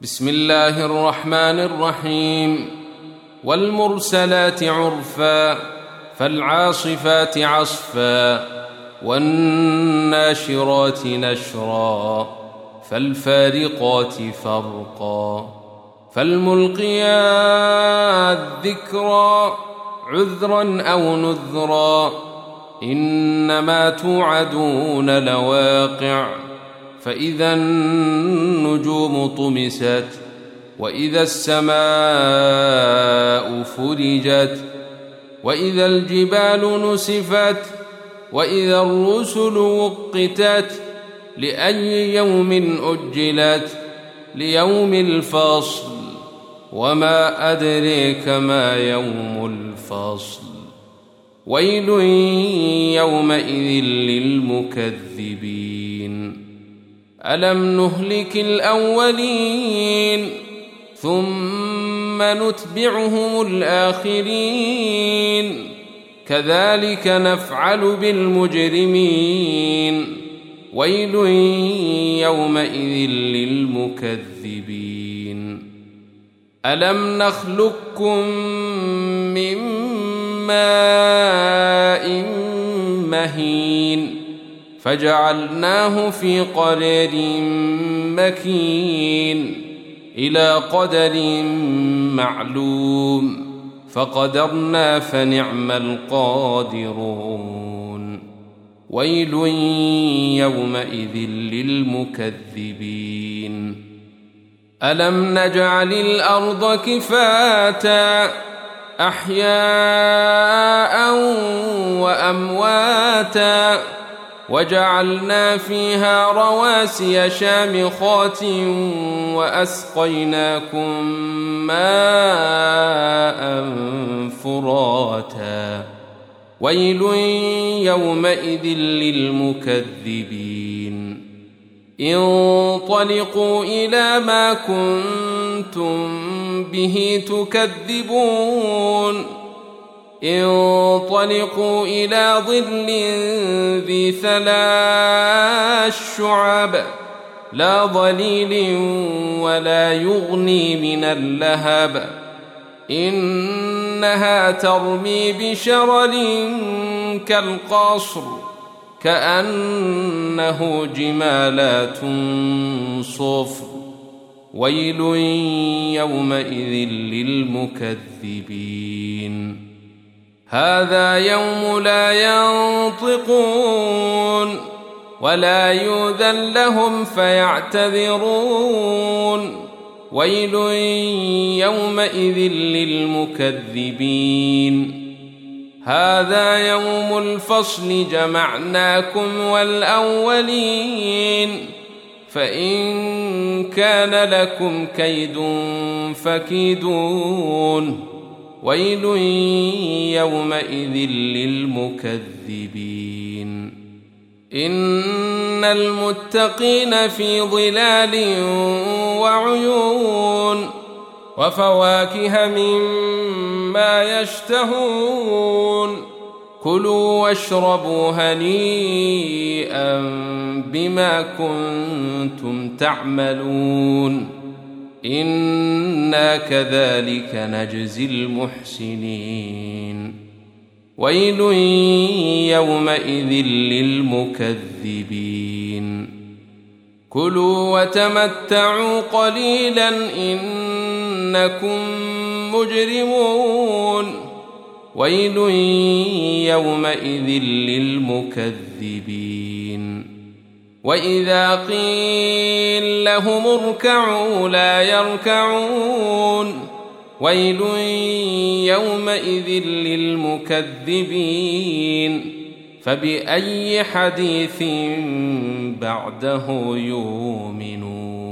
بسم الله الرحمن الرحيم. والمرسلات عرفا فالعاصفات عصفا والناشرات نشرا فالفارقات فرقا فالملقيات ذكرا عذرا أو نذرا إنما توعدون لواقع فإذا النجوم طمست وإذا السماء فرجت وإذا الجبال نسفت وإذا الرسل وقتت لأي يوم أجلت ليوم الفصل وما أدريك ما يوم الفصل ويل يومئذ للمكذبين ألم نهلك الأولين ثم نتبعهم الآخرين كذلك نفعل بالمجرمين ويل يومئذ للمكذبين ألم نخلقكم من ماء مهين فجعلناه في قرار مكين إلى قدر معلوم فقدرنا فنعم القادرون ويل يومئذ للمكذبين ألم نجعل الأرض كفاتا أحياء وأمواتا وجعلنا فيها رواسي شامخات وأسقيناكم ماء فراتا ويل يومئذ للمكذبين انطلقوا إلى ما كنتم به تكذبون انطلقوا إلى ظل ذي 3 شعب لا ظليل ولا يغني من اللهب إنها ترمي بشرر كالقصر كأنه جمالات صفر ويل يومئذ للمكذبين هذا يوم لا ينطقون ولا يؤذن لهم فيعتذرون ويل يومئذ للمكذبين هذا يوم الفصل جمعناكم والأولين فإن كان لكم كيد فكيدون ويل يومئذ للمكذبين إن المتقين في ظلال وعيون وفواكه مما يشتهون كلوا واشربوا هنيئا بما كنتم تعملون إنا كذلك نجزي المحسنين ويل يومئذ للمكذبين كلوا وتمتعوا قليلا إنكم مجرمون ويل يومئذ للمكذبين وإذا قيل لهم اركعوا لا يركعون ويل يومئذ للمكذبين فبأي حديث بعده يؤمنون